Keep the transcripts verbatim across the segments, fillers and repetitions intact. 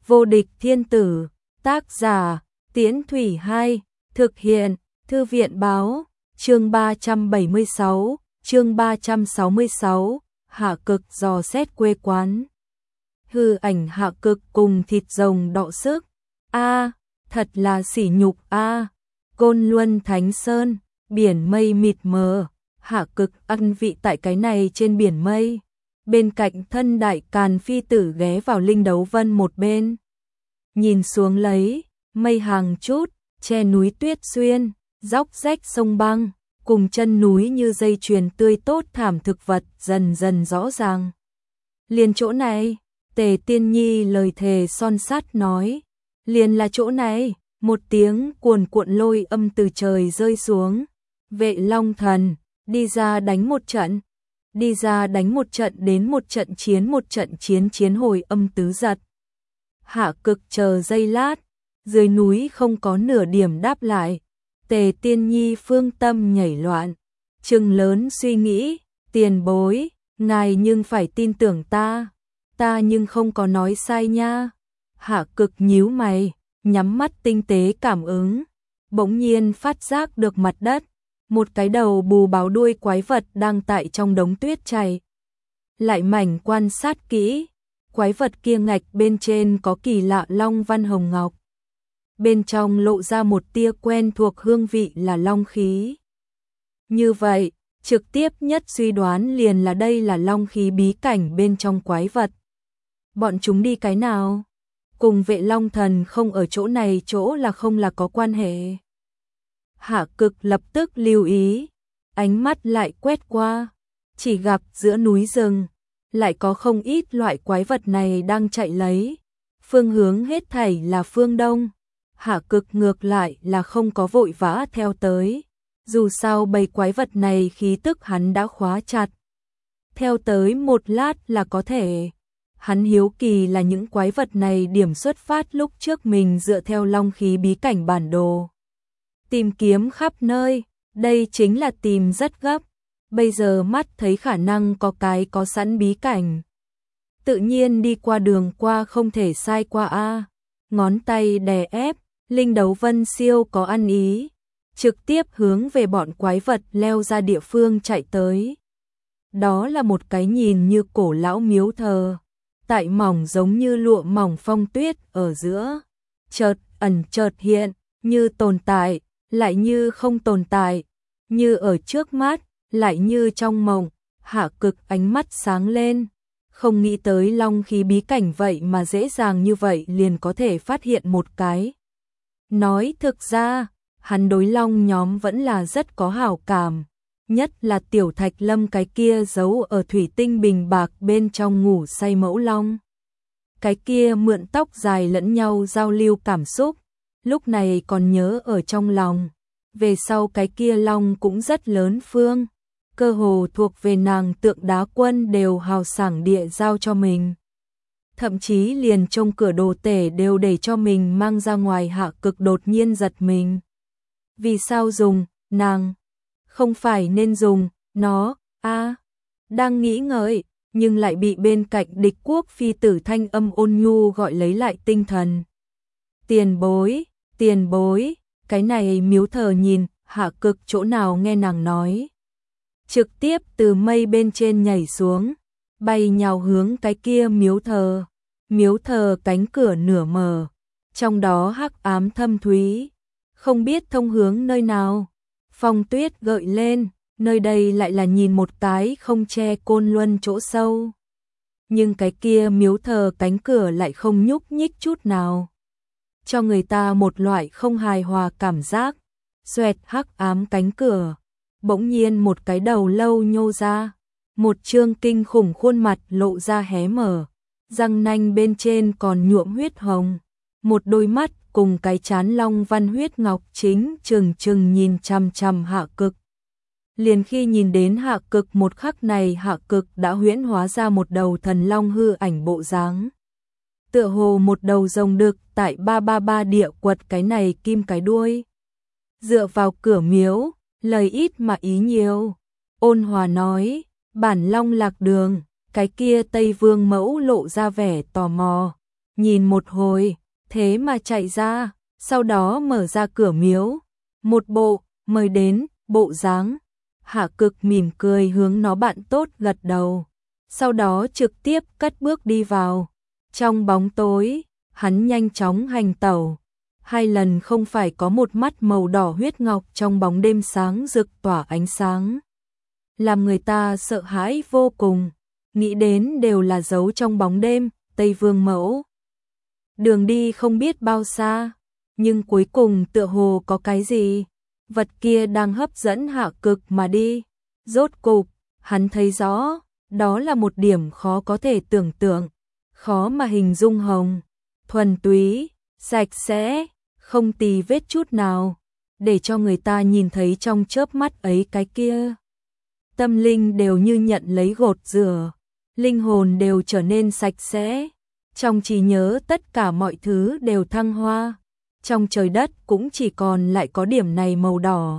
Vô địch thiên tử, tác giả, Tiễn Thủy Hai, thực hiện, Thư viện báo, chương ba trăm bảy mươi sáu, chương ba trăm sáu mươi sáu, Hạ Cực dò xét quê quán. Hư ảnh Hạ Cực cùng thịt rồng đọ sức, a, thật là sỉ nhục a. Côn Luân Thánh Sơn, biển mây mịt mờ, Hạ Cực ăn vị tại cái này trên biển mây. Bên cạnh thân đại càn phi tử ghé vào linh đấu vân một bên. Nhìn xuống lấy, mây hàng chút, che núi tuyết xuyên, dốc rách sông băng, cùng chân núi như dây chuyền tươi tốt thảm thực vật dần dần rõ ràng. Liền chỗ này, Tề Tiên Nhi lời thề son sắt nói, liền là chỗ này, một tiếng cuồn cuộn lôi âm từ trời rơi xuống. Vệ Long Thần, đi ra đánh một trận. Đi ra đánh một trận đến một trận chiến một trận chiến chiến hồi âm tứ giật. Hạ Cực chờ giây lát, dưới núi không có nửa điểm đáp lại. Tề Tiên Nhi phương tâm nhảy loạn, trừng lớn suy nghĩ, tiền bối, ngài nhưng phải tin tưởng ta, ta nhưng không có nói sai nha. Hạ Cực nhíu mày, nhắm mắt tinh tế cảm ứng, bỗng nhiên phát giác được mặt đất. Một cái đầu bù báo đuôi quái vật đang tại trong đống tuyết chảy. Lại mảnh quan sát kỹ, quái vật kia ngạch bên trên có kỳ lạ long văn hồng ngọc. Bên trong lộ ra một tia quen thuộc hương vị là long khí. Như vậy, trực tiếp nhất suy đoán liền là đây là long khí bí cảnh bên trong quái vật. Bọn chúng đi cái nào? Cùng Vệ Long Thần không ở chỗ này chỗ là không là có quan hệ. Hạ Cực lập tức lưu ý, ánh mắt lại quét qua, chỉ gặp giữa núi rừng, lại có không ít loại quái vật này đang chạy lấy, phương hướng hết thảy là phương đông. Hạ Cực ngược lại là không có vội vã theo tới, dù sao bầy quái vật này khí tức hắn đã khóa chặt. Theo tới một lát là có thể. Hắn hiếu kỳ là những quái vật này điểm xuất phát lúc trước mình dựa theo long khí bí cảnh bản đồ. Tìm kiếm khắp nơi, đây chính là tìm rất gấp. Bây giờ mắt thấy khả năng có cái có sẵn bí cảnh. Tự nhiên đi qua đường qua không thể sai qua a. Ngón tay đè ép, linh đấu vân siêu có ăn ý, trực tiếp hướng về bọn quái vật leo ra địa phương chạy tới. Đó là một cái nhìn như cổ lão miếu thờ, tại mỏng giống như lụa mỏng phong tuyết ở giữa, chợt ẩn chợt hiện, như tồn tại, lại như không tồn tại, như ở trước mắt, lại như trong mộng. Hạ Cực ánh mắt sáng lên, không nghĩ tới long khí bí cảnh vậy mà dễ dàng như vậy liền có thể phát hiện một cái. Nói thực ra, hắn đối long nhóm vẫn là rất có hảo cảm, nhất là Tiểu Thạch Lâm cái kia giấu ở thủy tinh bình bạc bên trong ngủ say mẫu long. Cái kia mượn tóc dài lẫn nhau giao lưu cảm xúc, lúc này còn nhớ ở trong lòng. Về sau cái kia long cũng rất lớn phương, cơ hồ thuộc về nàng Tượng Đá Quân đều hào sảng địa giao cho mình. Thậm chí liền trong cửa đồ tể đều để cho mình mang ra ngoài. Hạ Cực đột nhiên giật mình. Vì sao dùng, nàng? Không phải nên dùng, nó, a đang nghĩ ngợi, nhưng lại bị bên cạnh địch quốc phi tử thanh âm ôn nhu gọi lấy lại tinh thần. Tiền bối, tiền bối, cái này miếu thờ nhìn, Hạ Cực chỗ nào nghe nàng nói. Trực tiếp từ mây bên trên nhảy xuống, bay nhào hướng cái kia miếu thờ. Miếu thờ cánh cửa nửa mở, trong đó hắc ám thâm thúy, không biết thông hướng nơi nào. Phong tuyết gợi lên, nơi đây lại là nhìn một cái không che Côn Luân chỗ sâu. Nhưng cái kia miếu thờ cánh cửa lại không nhúc nhích chút nào, cho người ta một loại không hài hòa cảm giác. Xoẹt hắc ám cánh cửa, bỗng nhiên một cái đầu lâu nhô ra, một trương kinh khủng khuôn mặt lộ ra hé mở, răng nanh bên trên còn nhuộm huyết hồng, một đôi mắt cùng cái chán long văn huyết ngọc chính trừng trừng nhìn chằm chằm Hạ Cực. Liền khi nhìn đến Hạ Cực một khắc này, Hạ Cực đã huyễn hóa ra một đầu thần long hư ảnh bộ dáng. Tựa hồ một đầu rồng đực tại ba ba ba địa quật cái này kim cái đuôi. Dựa vào cửa miếu, lời ít mà ý nhiều. Ôn hòa nói, bản long lạc đường, cái kia Tây Vương mẫu lộ ra vẻ tò mò. nhìn một hồi, thế mà chạy ra, sau đó mở ra cửa miếu, một bộ, mời đến, bộ dáng. Hạ Cực mỉm cười hướng nó bạn tốt gật đầu, sau đó trực tiếp cất bước đi vào. Trong bóng tối, hắn nhanh chóng hành tẩu, hai lần không phải có một mắt màu đỏ huyết ngọc trong bóng đêm sáng rực tỏa ánh sáng, làm người ta sợ hãi vô cùng, nghĩ đến đều là giấu trong bóng đêm, Tây Vương Mẫu. Đường đi không biết bao xa, nhưng cuối cùng tựa hồ có cái gì, vật kia đang hấp dẫn Hạ Cực mà đi. Rốt cục, hắn thấy rõ, đó là một điểm khó có thể tưởng tượng, khó mà hình dung hồng, thuần túy, sạch sẽ, không tì vết chút nào, để cho người ta nhìn thấy trong chớp mắt ấy cái kia. Tâm linh đều như nhận lấy gột rửa, linh hồn đều trở nên sạch sẽ, trong trí nhớ tất cả mọi thứ đều thăng hoa, trong trời đất cũng chỉ còn lại có điểm này màu đỏ.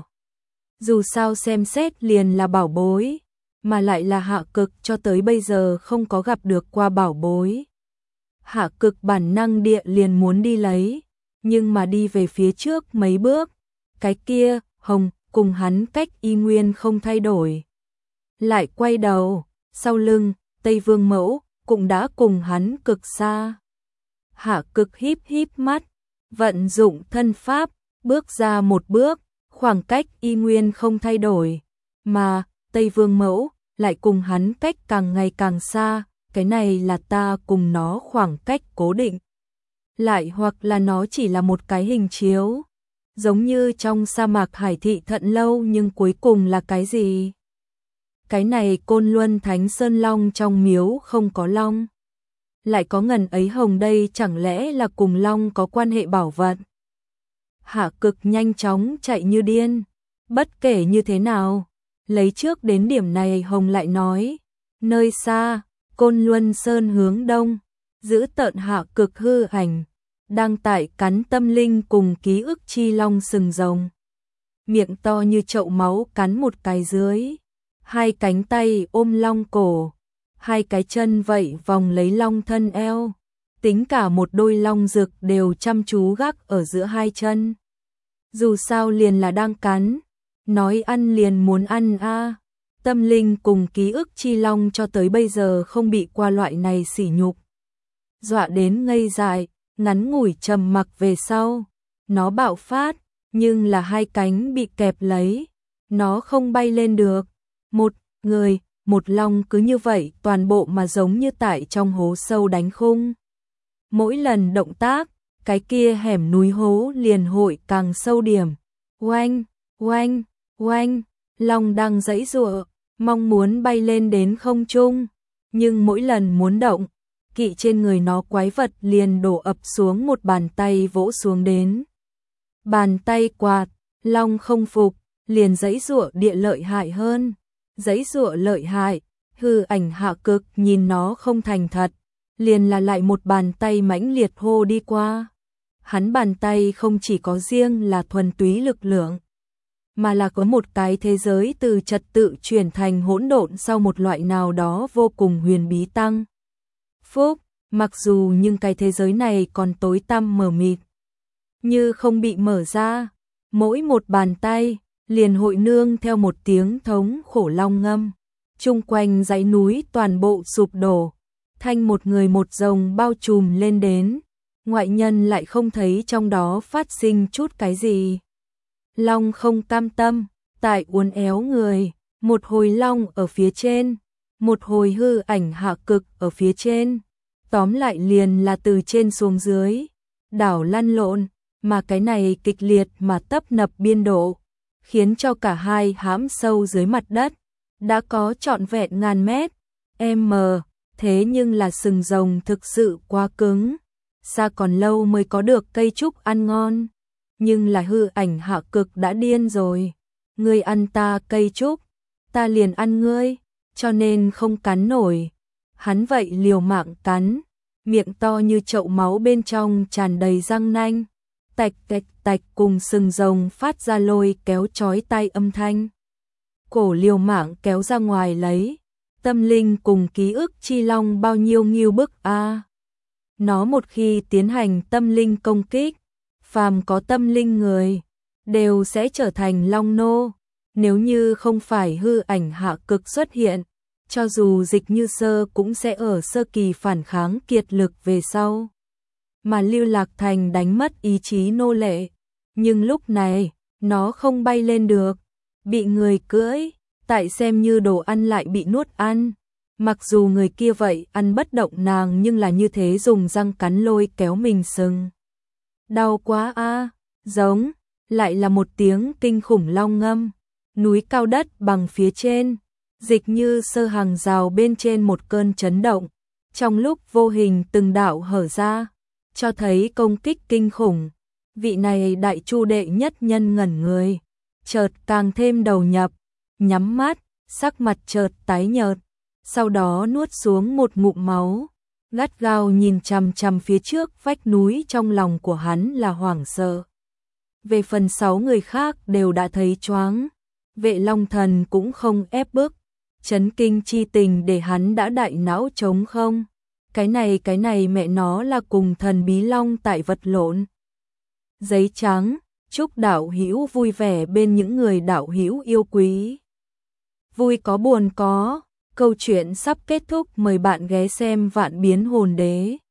Dù sao xem xét liền là bảo bối, mà lại là Hạ Cực cho tới bây giờ không có gặp được qua bảo bối. Hạ Cực bản năng địa liền muốn đi lấy, nhưng mà đi về phía trước mấy bước, cái kia, hồng, cùng hắn cách y nguyên không thay đổi. Lại quay đầu, sau lưng, Tây Vương Mẫu, cũng đã cùng hắn cực xa. Hạ Cực híp híp mắt, vận dụng thân pháp, bước ra một bước, khoảng cách y nguyên không thay đổi, mà Tây Vương Mẫu lại cùng hắn cách càng ngày càng xa, cái này là ta cùng nó khoảng cách cố định. Lại hoặc là nó chỉ là một cái hình chiếu, giống như trong sa mạc Hải Thị Thận Lâu, nhưng cuối cùng là cái gì? Cái này Côn Luân Thánh Sơn Long trong miếu không có long, lại có ngần ấy hồng, đây chẳng lẽ là cùng long có quan hệ bảo vật? Hạ Cực nhanh chóng chạy như điên, bất kể như thế nào, lấy trước đến điểm này. Hồng lại nói, nơi xa, Côn Luân Sơn hướng đông, giữ tợn Hạ Cực hư ảnh, đang tại cắn tâm linh cùng ký ức chi long sừng rồng. Miệng to như chậu máu cắn một cái dưới, hai cánh tay ôm long cổ, hai cái chân vậy vòng lấy long thân eo, tính cả một đôi long rực đều chăm chú gác ở giữa hai chân. Dù sao liền là đang cắn, nói ăn liền muốn ăn a. Tâm linh cùng ký ức chi long cho tới bây giờ không bị qua loại này sỉ nhục, dọa đến ngây dại. Ngắn ngủi trầm mặc về sau, nó bạo phát, nhưng là hai cánh bị kẹp lấy, nó không bay lên được. Một người, một long cứ như vậy toàn bộ mà giống như tại trong hố sâu đánh khung. Mỗi lần động tác, cái kia hẻm núi hố liền hội càng sâu điểm. Oanh, oanh, oanh, long đang giãy giụa, mong muốn bay lên đến không trung, nhưng mỗi lần muốn động, kỵ trên người nó quái vật liền đổ ập xuống một bàn tay vỗ xuống đến. Bàn tay quạt, long không phục, liền giãy giụa địa lợi hại hơn, giãy giụa lợi hại, hư ảnh Hạ Cực nhìn nó không thành thật, liền là lại một bàn tay mãnh liệt hô đi qua. Hắn bàn tay không chỉ có riêng là thuần túy lực lượng, mà là có một cái thế giới từ trật tự chuyển thành hỗn độn sau một loại nào đó vô cùng huyền bí tăng phúc, mặc dù nhưng cái thế giới này còn tối tăm mờ mịt, như không bị mở ra, mỗi một bàn tay liền hội nương theo một tiếng thống khổ long ngâm, chung quanh dãy núi toàn bộ sụp đổ, thanh một người một rồng bao trùm lên đến, ngoại nhân lại không thấy trong đó phát sinh chút cái gì. Long không cam tâm, tại uốn éo người, một hồi long ở phía trên, một hồi hư ảnh Hạ Cực ở phía trên, tóm lại liền là từ trên xuống dưới, đảo lăn lộn, mà cái này kịch liệt mà tấp nập biên độ, khiến cho cả hai hãm sâu dưới mặt đất, đã có trọn vẹn ngàn mét, m, thế nhưng là sừng rồng thực sự quá cứng, xa còn lâu mới có được cây trúc ăn ngon, nhưng là hư ảnh Hạ Cực đã điên rồi, ngươi ăn ta cây trúc, ta liền ăn ngươi, cho nên không cắn nổi. Hắn vậy liều mạng cắn, miệng to như chậu máu bên trong tràn đầy răng nanh, tạch tạch tạch cùng sừng rồng phát ra lôi kéo chói tai âm thanh. Cổ liều mạng kéo ra ngoài lấy, tâm linh cùng ký ức chi long bao nhiêu nghiêu bức a. Nó một khi tiến hành tâm linh công kích, phàm có tâm linh người đều sẽ trở thành long nô. Nếu như không phải hư ảnh hạ cực xuất hiện, cho dù Dịch Như Sơ cũng sẽ ở sơ kỳ phản kháng kiệt lực về sau, mà Lưu Lạc Thành đánh mất ý chí nô lệ. Nhưng lúc này, nó không bay lên được, bị người cưỡi, tại xem như đồ ăn lại bị nuốt ăn. Mặc dù người kia vậy ăn bất động nàng nhưng là như thế dùng răng cắn lôi kéo mình sừng. Đau quá a, giống, lại là một tiếng kinh khủng long ngâm. Núi cao đất bằng phía trên, Dịch Như Sơ hàng rào bên trên một cơn chấn động, trong lúc vô hình từng đạo hở ra, cho thấy công kích kinh khủng. Vị này đại chu đệ nhất nhân ngẩn người, chợt càng thêm đầu nhập, nhắm mắt, sắc mặt chợt tái nhợt, sau đó nuốt xuống một ngụm máu, gắt gao nhìn chằm chằm phía trước vách núi. Trong lòng của hắn là hoảng sợ. Về phần sáu người khác đều đã thấy choáng, Vệ Long Thần cũng không ép bức, chấn kinh chi tình để hắn đã đại não trống không. Cái này cái này mẹ nó là cùng thần bí long tại vật lộn. Giấy trắng, chúc đạo hữu vui vẻ bên những người đạo hữu yêu quý. Vui có buồn có, câu chuyện sắp kết thúc, mời bạn ghé xem Vạn Biến Hồn Đế.